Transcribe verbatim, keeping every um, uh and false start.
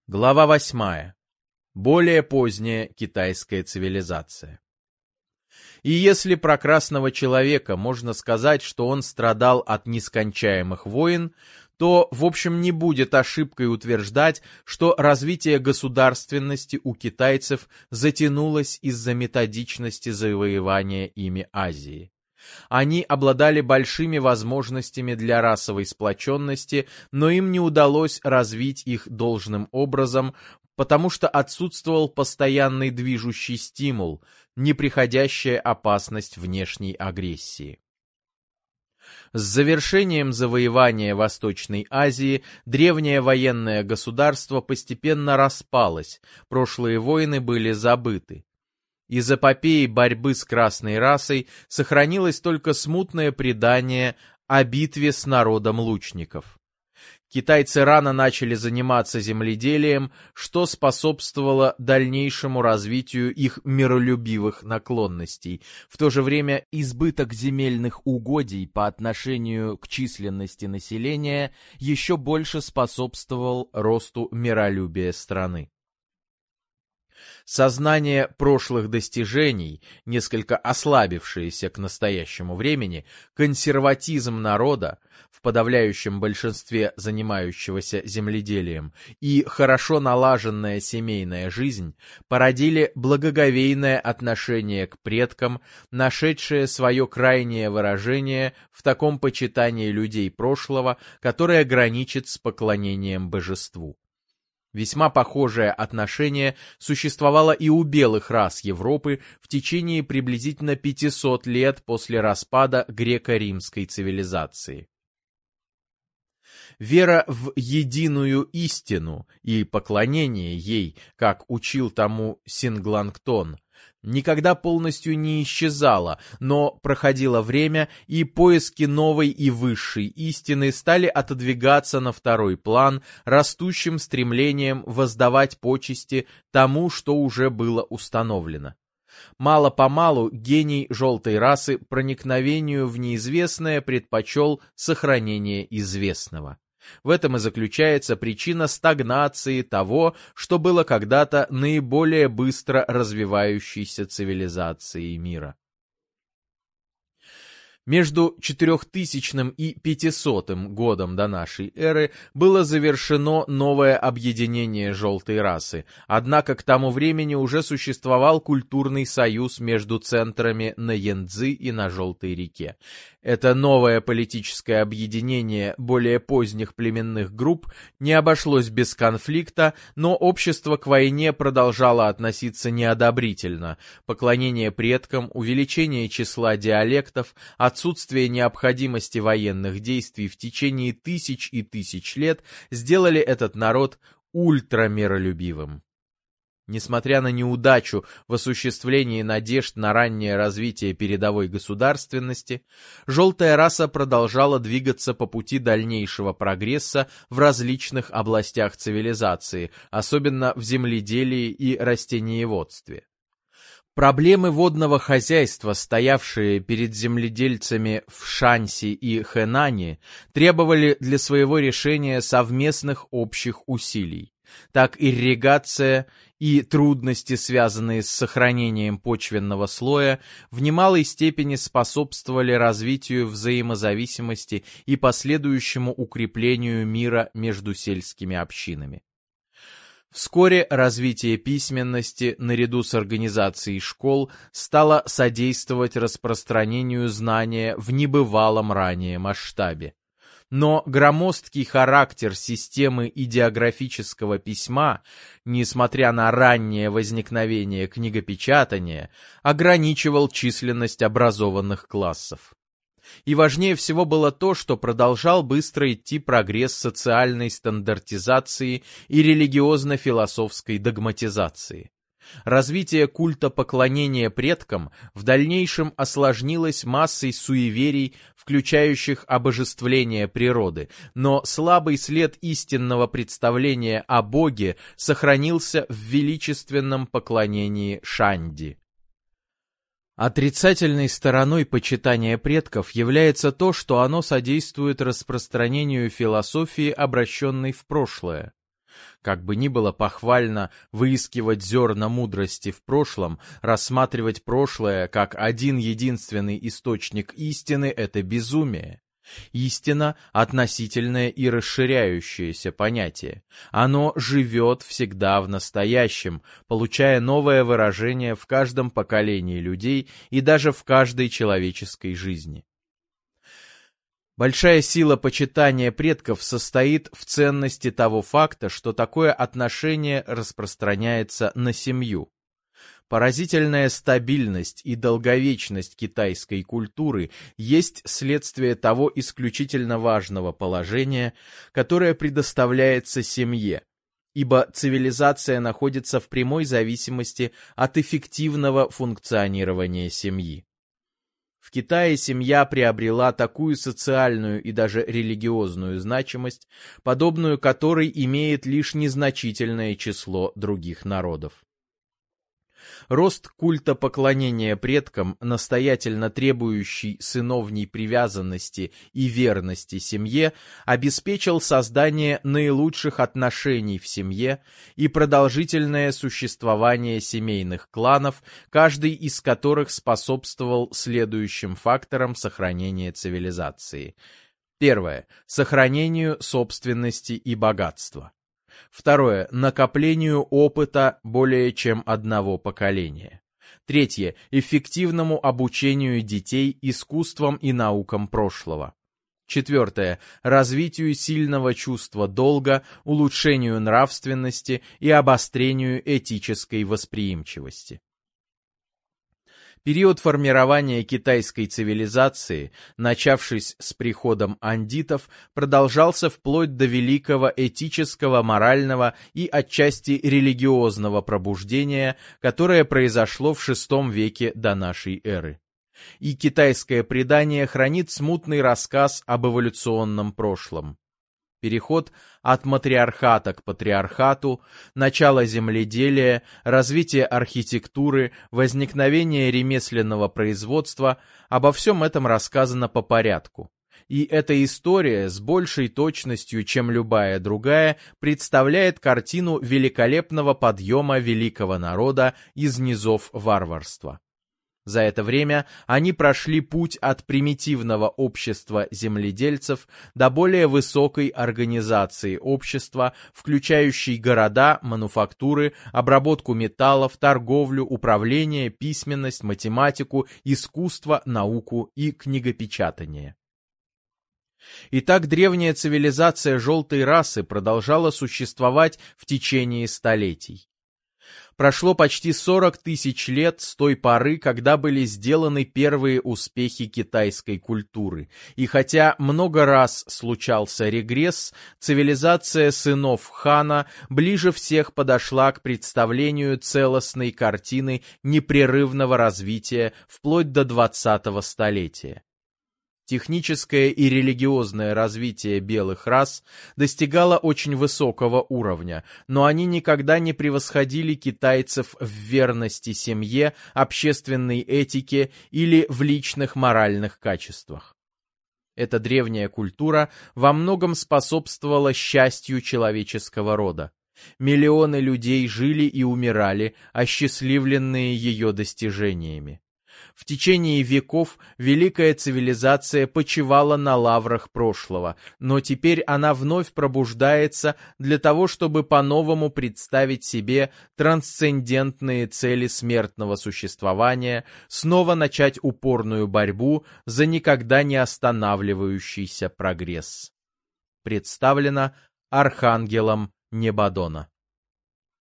Глава восьмая. Более поздняя китайская цивилизация. И если про красного человека можно сказать, что он страдал от нескончаемых войн, то, в общем, не будет ошибкой утверждать, что развитие государственности у китайцев затянулось из-за методичности завоевания ими Азии. Они обладали большими возможностями для расовой сплоченности, но им не удалось развить их должным образом, потому что отсутствовал постоянный движущий стимул, непреходящая опасность внешней агрессии. С завершением завоевания Восточной Азии древнее военное государство постепенно распалось, прошлые войны были забыты. Из эпопеи борьбы с красной расой сохранилось только смутное предание о битве с народом лучников. Китайцы рано начали заниматься земледелием, что способствовало дальнейшему развитию их миролюбивых наклонностей. В то же время избыток земельных угодий по отношению к численности населения еще больше способствовал росту миролюбия страны. Сознание прошлых достижений, несколько ослабившееся к настоящему времени, консерватизм народа, в подавляющем большинстве занимающегося земледелием, и хорошо налаженная семейная жизнь породили благоговейное отношение к предкам, нашедшее свое крайнее выражение в таком почитании людей прошлого, которое граничит с поклонением божеству. Весьма похожее отношение существовало и у белых рас Европы в течение приблизительно пятисот лет после распада греко-римской цивилизации. Вера в единую истину и поклонение ей, как учил тому Синглангтон, никогда полностью не исчезала, но проходило время, и поиски новой и высшей истины стали отодвигаться на второй план растущим стремлением воздавать почести тому, что уже было установлено. Мало-помалу гений желтой расы проникновению в неизвестное предпочел сохранение известного. В этом и заключается причина стагнации того, что было когда-то наиболее быстро развивающейся цивилизацией мира. Между четырехтысячным и пятисотым годом до нашей эры было завершено новое объединение желтой расы, однако к тому времени уже существовал культурный союз между центрами на Янцзы и на Желтой реке. Это новое политическое объединение более поздних племенных групп не обошлось без конфликта, но общество к войне продолжало относиться неодобрительно. Поклонение предкам, увеличение числа диалектов, отсутствие необходимости военных действий в течение тысяч и тысяч лет сделали этот народ ультрамиролюбивым. Несмотря на неудачу в осуществлении надежд на раннее развитие передовой государственности, желтая раса продолжала двигаться по пути дальнейшего прогресса в различных областях цивилизации, особенно в земледелии и растениеводстве. Проблемы водного хозяйства, стоявшие перед земледельцами в Шанси и Хэнане, требовали для своего решения совместных общих усилий. Так ирригация и трудности, связанные с сохранением почвенного слоя, в немалой степени способствовали развитию взаимозависимости и последующему укреплению мира между сельскими общинами. Вскоре развитие письменности, наряду с организацией школ, стало содействовать распространению знания в небывалом ранее масштабе. Но громоздкий характер системы идеографического письма, несмотря на раннее возникновение книгопечатания, ограничивал численность образованных классов. И важнее всего было то, что продолжал быстро идти прогресс социальной стандартизации и религиозно-философской догматизации. Развитие культа поклонения предкам в дальнейшем осложнилось массой суеверий, включающих обожествление природы, но слабый след истинного представления о Боге сохранился в величественном поклонении Шанди. Отрицательной стороной почитания предков является то, что оно содействует распространению философии, обращенной в прошлое. Как бы ни было похвально выискивать зерна мудрости в прошлом, рассматривать прошлое как один единственный источник истины — это безумие. Истина — относительное и расширяющееся понятие. Оно живет всегда в настоящем, получая новое выражение в каждом поколении людей и даже в каждой человеческой жизни. Большая сила почитания предков состоит в ценности того факта, что такое отношение распространяется на семью. Поразительная стабильность и долговечность китайской культуры есть следствие того исключительно важного положения, которое предоставляется семье, ибо цивилизация находится в прямой зависимости от эффективного функционирования семьи. В Китае семья приобрела такую социальную и даже религиозную значимость, подобную которой имеет лишь незначительное число других народов. Рост культа поклонения предкам, настоятельно требующий сыновней привязанности и верности семье, обеспечил создание наилучших отношений в семье и продолжительное существование семейных кланов, каждый из которых способствовал следующим факторам сохранения цивилизации. Первое. Сохранению собственности и богатства. Второе. Накоплению опыта более чем одного поколения. Третье. Эффективному обучению детей искусствам и наукам прошлого. Четвертое. Развитию сильного чувства долга, улучшению нравственности и обострению этической восприимчивости. Период формирования китайской цивилизации, начавшись с приходом андитов, продолжался вплоть до великого этического, морального и отчасти религиозного пробуждения, которое произошло в шестом веке до нашей эры. И китайское предание хранит смутный рассказ об эволюционном прошлом. Переход от матриархата к патриархату, начало земледелия, развитие архитектуры, возникновение ремесленного производства — обо всем этом рассказано по порядку. И эта история с большей точностью, чем любая другая, представляет картину великолепного подъема великого народа из низов варварства. За это время они прошли путь от примитивного общества земледельцев до более высокой организации общества, включающей города, мануфактуры, обработку металлов, торговлю, управление, письменность, математику, искусство, науку и книгопечатание. Итак, древняя цивилизация желтой расы продолжала существовать в течение столетий. Прошло почти сорок тысяч лет с той поры, когда были сделаны первые успехи китайской культуры, и хотя много раз случался регресс, цивилизация сынов хана ближе всех подошла к представлению целостной картины непрерывного развития вплоть до двадцатого столетия. Техническое и религиозное развитие белых рас достигало очень высокого уровня, но они никогда не превосходили китайцев в верности семье, общественной этике или в личных моральных качествах. Эта древняя культура во многом способствовала счастью человеческого рода. Миллионы людей жили и умирали, осчастливленные ее достижениями. В течение веков великая цивилизация почивала на лаврах прошлого, но теперь она вновь пробуждается для того, чтобы по-новому представить себе трансцендентные цели смертного существования, снова начать упорную борьбу за никогда не останавливающийся прогресс. Представлено Архангелом Небадона.